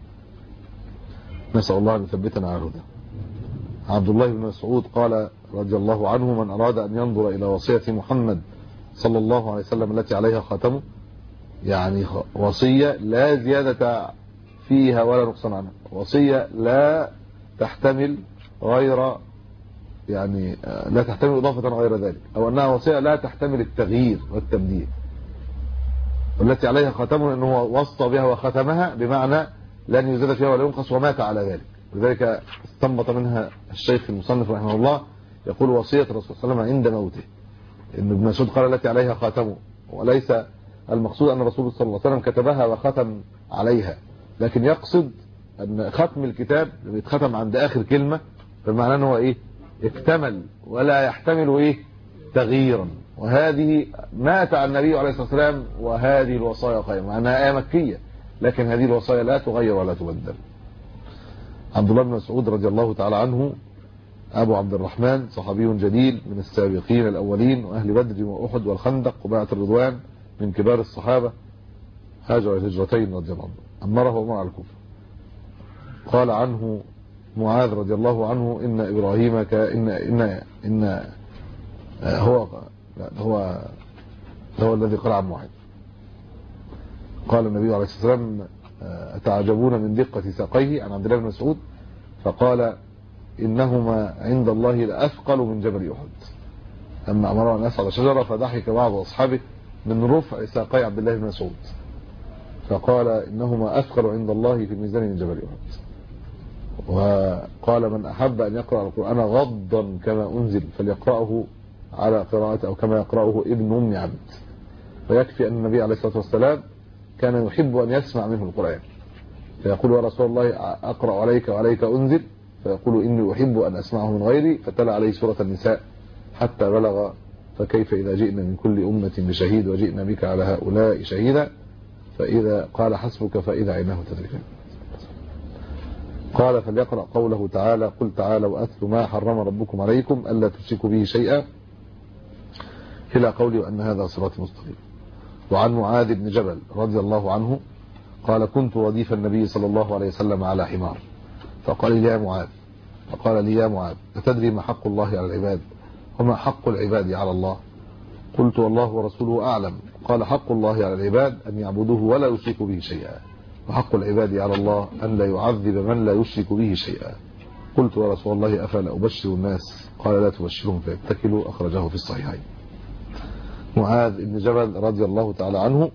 نسأل الله أن يثبتنا على الهدى. عبد الله بن مسعود قال رضي الله عنه من أراد أن ينظر إلى وصية محمد صلى الله عليه وسلم التي عليها خاتمه، يعني وصية لا زيادة فيها ولا نقصان عنها، وصية لا تحتمل غير يعني لا تحتمل إضافة غير ذلك، أو أنها وصية لا تحتمل التغيير والتبديل، والتي عليها خاتمه أنه وصى بها وختمها بمعنى لن يزاد فيها ولا ينقص ومات على ذلك. لذلك استنبط منها الشيخ المصنف رحمه الله يقول وصية الرسول صلى الله عليه وسلم عند موته، إن ابن مسعود قال التي عليها خاتمه، وليس المقصود أن الرسول صلى الله عليه وسلم كتبها وختم عليها، لكن يقصد أن ختم الكتاب بيتختم عند آخر كلمة، فمعناه أنه هو إيه؟ اكتمل ولا يحتمل إيه؟ تغييرا. وهذه مات عن النبي عليه الصلاة والسلام وهذه الوصايا قائمة، مع أنها آية مكية لكن هذه الوصايا لا تغير ولا تبدل. عبد الله بن مسعود رضي الله تعالى عنه أبو عبد الرحمن، صحابي جليل من السابقين الأولين وأهل بدر وأحد والخندق وبيعة الرضوان، من كبار الصحابة، هاجر الهجرتين رضي الله عنه، أمره عمر على الكوفة. قال عنه معاذ رضي الله عنه إن إبراهيم هو الذي قال عن معاذ. قال النبي عليه الصلاة والسلام أتعجبون من دقة ساقيه، عن عبد الله بن مسعود، فقال إنهما عند الله لأثقل من جبل أحد. أما أمره أن يصعد شجرة فضحك بعض أصحابه من رفع ساقي عبد الله بن مسعود، فقال إنهما أثقل عند الله في الميزان من جبل أحد. وقال من أحب أن يقرأ القرآن غضا كما أنزل فليقرأه على قراءة أو كما يقرأه ابن أم عبد. ويكفي أن النبي عليه الصلاة والسلام كان يحب أن يسمع منه القرآن، فيقول يا رسول الله أقرأ عليك وعليك أنزل، فيقول إني أحب أن أسمعه من غيري، فتلا عليه سورة النساء حتى بلغ فكيف إذا جئنا من كل أمة بشهيد وجئنا بك على هؤلاء شهيدا، فإذا قال حسبك فإذا عيناه تذرفان. قال فليقرأ قوله تعالى قل تعالوا أتل ما حرم ربكم عليكم ألا تشركوا به شيئا إلى قوله وأن هذا صراط مستقيم. وعن معاذ بن جبل رضي الله عنه قال كنت رديف النبي صلى الله عليه وسلم على حمار، فقال لي يا معاذ أتدري ما حق الله على العباد وما حق العباد على الله؟ قلت والله ورسوله أعلم. قال حق الله على العباد أن يعبدوه ولا يشركوا به شيئا، وحق العباد على الله أن لا يعذب من لا يشرك به شيئا. قلت يا رسول الله أفلا أبشر الناس؟ قال لا تبشرهم فيتكلوا، أخرجه في الصحيحين. معاذ بن جبل رضي الله تعالى عنه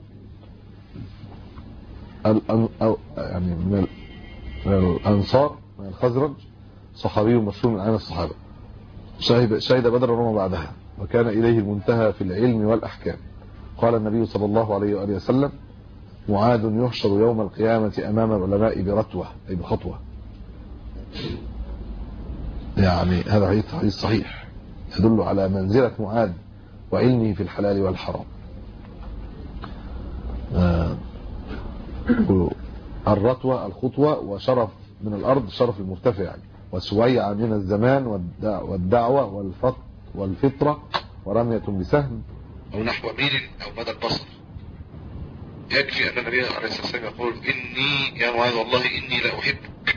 يعني من الأنصار من الخزرج، صحابي مشهور من أعين الصحابة، شهد بدرا وما بعدها، وكان إليه المنتهى في العلم والأحكام. قال النبي صلى الله عليه وآله وسلم معاذ يحشر يوم القيامة أمام العلماء برتوة أي بخطوة. يعني هذا حديث صحيح يدل على منزلة معاذ وعلمه في الحلال والحرام. الرتوة الخطوة، وشرف من الأرض شرف المرتفع يعني، وسويعة من الزمان والدعوة والفطرة، ورمية بسهم أو نحو ميل أو مدى البصر. يكفي أن النبي عليه الصلاة والسلام يقول إني يا معاذ والله إني لا أحبك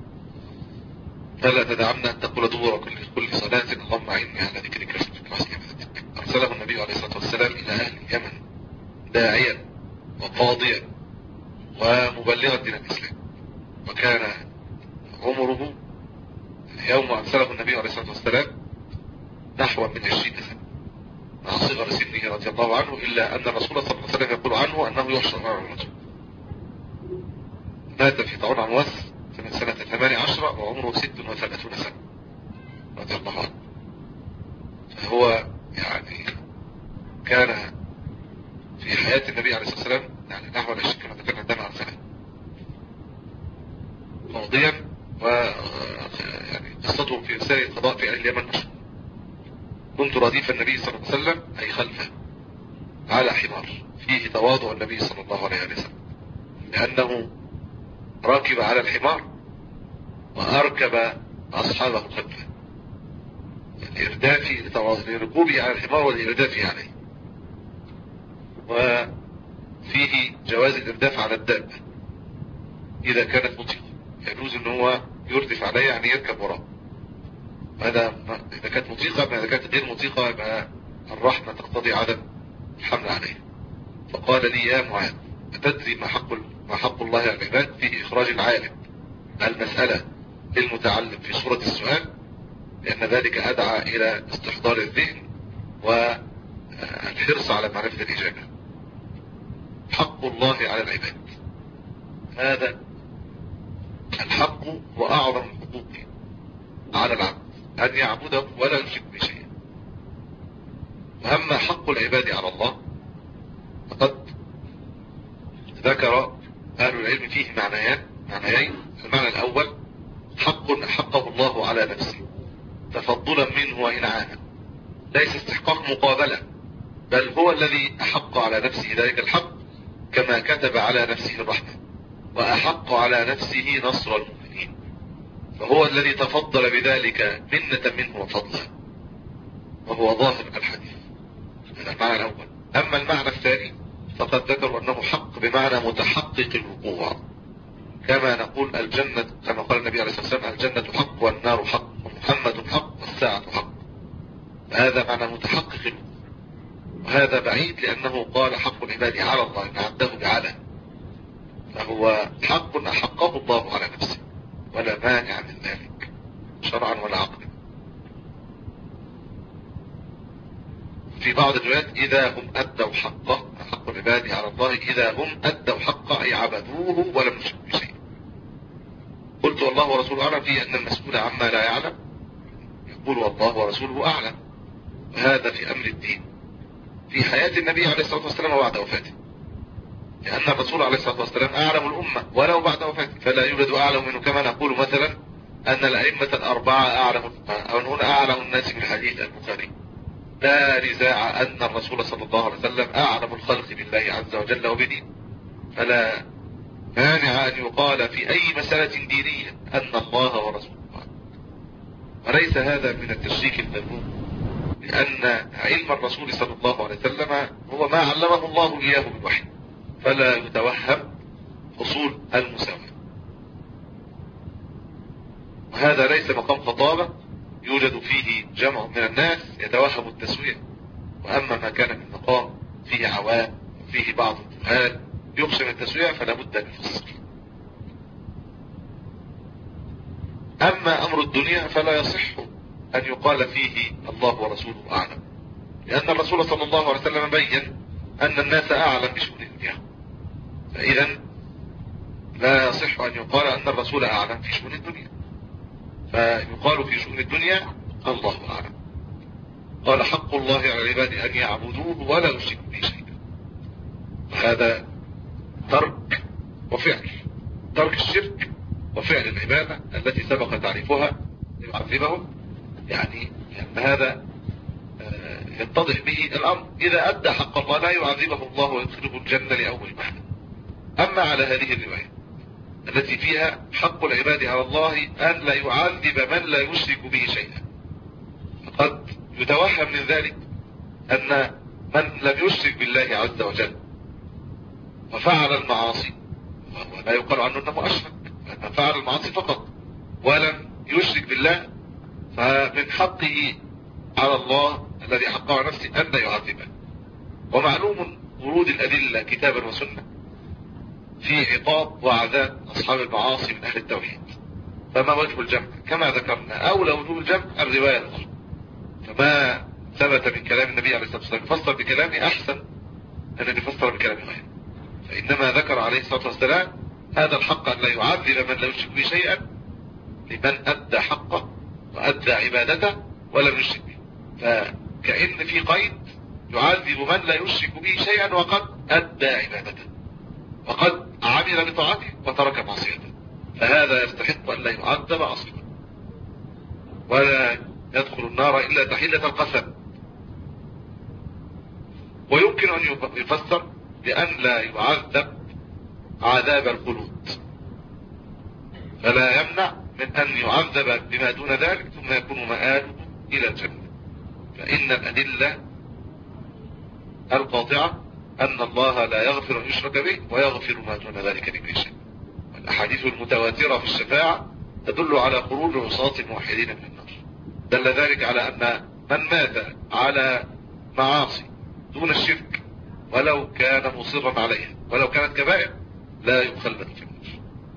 فلا تدعمنا أن تقول دبر كل صلاة اللهم أعني على ذكرك وحسن عبادتك. أرسله النبي عليه الصلاة والسلام إلى أهل اليمن داعيا وقاضيا ومبلغا دين الإسلام، وكان عمره يوم أرسله النبي عليه الصلاة والسلام نحو من 20 سنة مع صغر سنه رضي الله عنه، إلا أن الرسول صلى الله عليه وسلم يقول عنه أنه يحشر مع الرجل. مات في طاعون عمواس سنة 18 وعمره 36 سنة رضي الله عنه. فهو يعني كان في حياة النبي عليه الصلاة والسلام يعني نحو 20 كما ذكرنا عندما أرسله قاضيا، ويعني قصته في رسالة القضاء في أهل اليمن مشهور. كنت رديف النبي صلى الله عليه وسلم أي خلفه على حمار، فيه تواضع النبي صلى الله عليه وسلم لأنه راكب على الحمار وأركب أصحابه خلفه، الإرداف لركوبه على الحمار والإرداف عليه، وفيه جواز الإرداف على الدابة إذا كانت مطيقة، يجوز أنه هو يردف عليه يعني يركب وراه. هذا إذا كانت مطيقة، ما إذا كانت غير مطيقة يبقى الرحمة تقتضي عدم الحمل عليه. فقال لي يا معاذ أتدري ما حق الله على العباد؟ فيه إخراج العالم المسألة للمتعلم في صورة السؤال، لأن ذلك أدعى إلى استحضار الذهن والحرص على معرفة الإجابة. حق الله على العباد، هذا الحق وأعظم الحقوق على العبد أن يعبده ولا يشرك بشيء. وأما حق العباد على الله فقد ذكر أهل العلم فيه معنيين. المعنى حق أحقه الله على نفسه تفضلا منه وإنعاما، ليس استحقاق مقابلة، بل هو الذي أحق على نفسه ذلك الحق كما كتب على نفسه الرحمة، وأحق على نفسه نصر المؤمنين، فهو الذي تفضل بذلك منة منه وفضلا، وهو ظاهر الحديث. هذا المعنى الأول. أما المعنى الثاني فقد ذكروا أنه حق بمعنى متحقق الوقوع، كما نقول الجنة، كما قال النبي عليه الصلاة والسلام: الجنة حق والنار حق ومحمد حق والساعة حق. هذا معنى متحقق الوقوع، وهذا بعيد لأنه قال حق العباد على الله، إن عده بعلى، فهو حق أحقه الله على نفسه ولا مانع من ذلك شرعا ولا عقلا. في بعض الروايات: إذا هم أدوا حقه، حق العباد على الله إذا هم أدوا حقه أي عبدوه ولم يشركوا بشيء. قلت والله ورسوله أعلم في أن المسؤول عما لا يعلم يقول والله ورسوله أعلم، وهذا في أمر الدين في حياة النبي عليه الصلاة والسلام وبعد وفاته، لأن الرسول عليه الصلاة والسلام أعلم الأمة ولو بعد وفاته، فلا يوجد أعلم منه، كما نقول مثلا أن الأئمة الأربعة أعلم، أو هنا أعلم الناس بالحديث البخاري. لا نزاع أن الرسول صلى الله عليه وسلم أعلم الخلق بالله عز وجل وبدين، فلا مانع أن يقال في أي مسألة دينية أن الله ورسوله أعلم. وليس هذا من التشريك المذموم، لأن علم الرسول صلى الله عليه وسلم هو ما علمه الله إياه بالوحي، فلا يتوهم حصول المساواة. وهذا ليس مقام خطابة يوجد فيه جمع من الناس يتوهم التسوية، وأما ما كان من مقام فيه عوام وفيه بعض الجهال يقسم التسوية فلا بد من الفصل. أما أمر الدنيا فلا يصح أن يقال فيه الله ورسوله أعلم، لأن الرسول صلى الله عليه وسلم بين أن الناس أعلم بشؤون الدنيا، فإذا لا يصح أن يقال أن الرسول أعلم في شؤون الدنيا، فيقال في شؤون الدنيا الله أعلم. قال: حق الله على العباد أن يعبدوه ولا يشركوا به شيئا. هذا ترك وفعل، ترك الشرك وفعل العبادة التي سبق تعريفها يعذبهم، يعني أن هذا يتضح به الأمر. إذا أدى حق الله لا يعذبه الله ويدخله الجنة لأول مهلة. أما على هذه الرواية التي فيها حق العباد على الله أن لا يعذب من لا يشرك به شيئا، فقد يتوهم من ذلك أن من لم يشرك بالله عز وجل وفعل المعاصي، ولا يقال عنه أنه أشرك، من فعل المعاصي فقط ولم يشرك بالله، فمن حقه على الله الذي حقه على نفسه أن لا يعذبه. ومعلوم ورود الأدلة كتابا وسنة في عقاب وعذاب أصحاب المعاصي من أهل التوحيد، فما وجه الجمع؟ كما ذكرنا أولى وجوه الجمع الرواية الأخرى، فما ثبت من كلام النبي عليه الصلاة والسلام يفسر بكلامه أحسن أن يفسر بكلام غيره، فإنما ذكر عليه الصلاة والسلام هذا الحق أن لا يعذب من لا يشرك به شيئا لمن أدى حقه وأدى عبادته ولم يشرك به، فكأن في قيد يعذب من لا يشرك به شيئا وقد أدى عبادته وقد عمل بطاعته وترك معصيته، فهذا يستحق أن لا يعذب أصلا ولا يدخل النار إلا تحلة القسم. ويمكن أن يفسر بأن لا يعذب عذاب الخلود، فلا يمنع من أن يعذب بما دون ذلك ثم يكون مآله إلى الجنة، فإن الأدلة القاطعة أن الله لا يغفر أن يشرك به ويغفر ما دون ذلك لمن يشاء. والأحاديث المتواترة في الشفاعة تدل على خروج عصاة الموحدين من النار، دل ذلك على أن من مات على معاصي دون الشرك ولو كان مصرا عليها ولو كانت كبائر لا يخلد في النار.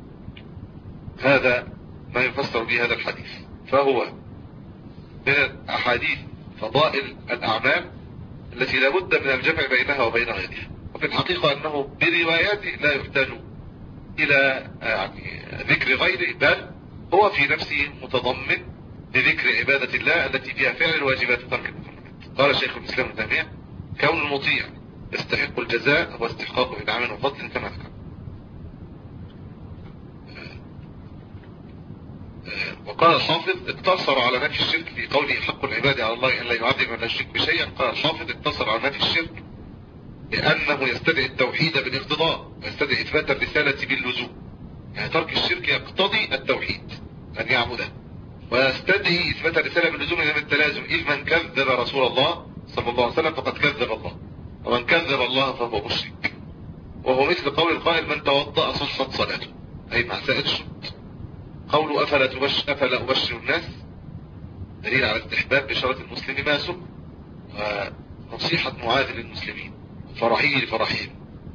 هذا ما يفسر به هذا الحديث، فهو من الأحاديث فضائل الأعمال التي لا بد من الجمع بينها وبين غيرها، وفي الحقيقة أنه برواياته لا يحتاج إلى ذكر غيره، بل هو في نفسه متضمن لذكر عبادة الله التي فيها فعل الواجبات وترك المحرمات. قال شيخ الإسلام ابن تيمية: كون المطيع يستحق الجزاء هو استحقاق إنعام وفضل كما ذكر. وقال الحافظ اقتصر على نفي الشرك في قوله حق العباد على الله أن لا يعذب من لا يشرك بشيئا. قال الحافظ اقتصر على نفي الشرك لأنه يستدعي التوحيد بالاقتضاء ويستدعي إثبات الرسالة باللزوم. يعني ترك الشرك يقتضي التوحيد أن يعبده، ويستدعي إثبات الرسالة باللزوم من التلازم. إذ من كذب رسول الله صلى الله عليه وسلم فقد كذب الله، ومن كذب الله فهو مشرك. وهو مثل قول القائل من توضأ صحت صلاته، أي مع سائر الشروط. قوله أفلا أبشر الناس دليل على استحباب بشارة المسلم ما سب، ونصيحة معاذ للمسلمين فرحه لفرحهم.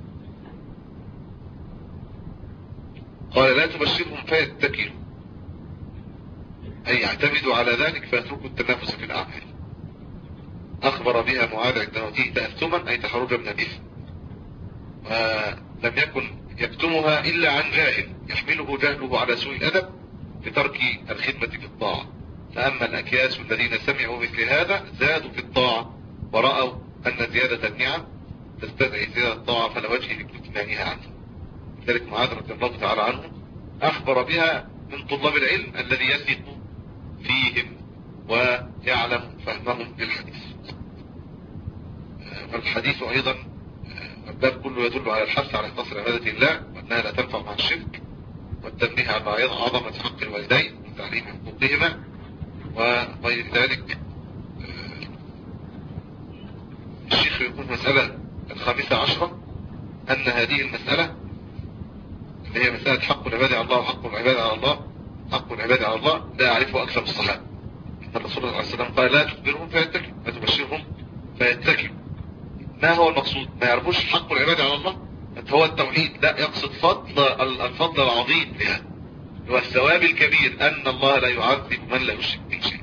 قال لا تبشرهم فيتكلوا، أي يعتمدوا على ذلك فيتركوا التنافس في الأعمال. أخبر بها معاذ عند موته تأثما، أي تحرجا من الإثم، ولم يكن يكتمها إلا عن جاهل يحمله جهله على سوء الأدب بترك الخدمة في الطاعة. فأما الأكياس الذين سمعوا مثل هذا زادوا في الطاعة ورأوا أن زيادة النعم تستدعي زيادة الطاعة فلا وجه لكتمانها عنه. لذلك معاذ رضي الله تعالى عنه أخبر بها من طلاب العلم الذي يثق فيهم ويعلم فهمهم للحديث. والحديث أيضا الباب كله يدل على الحث على إخلاص عبادة الله وأنها لا تنفع مع الشرك، والتنبيه على عظمة حق الوالدين وتعليم حقوقهما وغير ذلك. الشيخ يقول مسألة 15 أن هذه المسألة اللي هي مسألة حق العباد على الله وحق العباد على الله، حق العباد على الله لا يعرفه أكثر الصحابة. الرسول صلى الله عليه وسلم قال لا تخبرهم فيتكلوا، لا تبشرهم فيتكلوا. ما هو المقصود؟ ما يعرفوش حق العباد على الله هو التوحيد، لا يقصد الفضل العظيم لها والثواب الكبير أن الله لا يعذب من لا يشرك به شيء.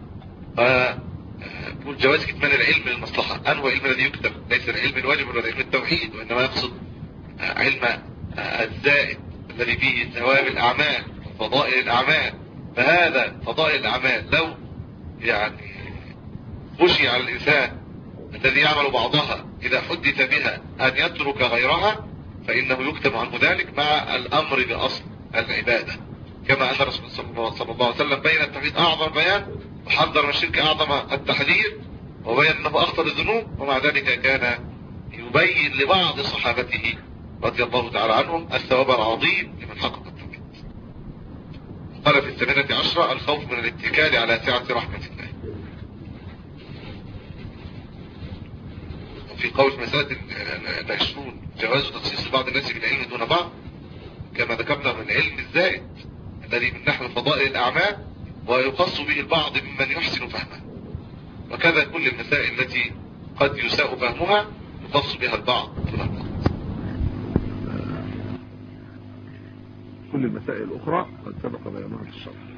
يقول جواز كتمان العلم للمصلحة. أنه العلم الذي يكتب ليس العلم الواجب ولا علم التوحيد، وإنما يقصد علم الزائد الذي فيه ثواب الأعمال وفضائل الأعمال. فهذا فضائل الأعمال لو يعني خشي على الإنسان الذي يعمل بعضها إذا حدث بها أن يترك غيرها فإنه يكتب عنه ذلك مع الأمر بأصل العبادة، كما أن الرسول صلى الله عليه وسلم بين التوحيد أعظم بيان وحذر من الشرك أعظم التحذير، وبين أنه أخطر الذنوب، ومع ذلك كان يبين لبعض صحابته رضي الله تعالى عنهم الثواب العظيم لمن حقق التوحيد. قال في 18 الخوف من الاتكال على سعة رحمة الله. في قول مسألة 20 جواز تخصيص بعض الناس بالعلم دون بعض، كما ذكرنا من العلم الزائد الذي من نحو فضائل الأعمال ويخص به البعض ممن يحسن فهمه، وكذا كل المسائل التي قد يساء فهمها يخص بها البعض دون البعض. كل المسائل الأخرى قد سبق بيانها في الشرح.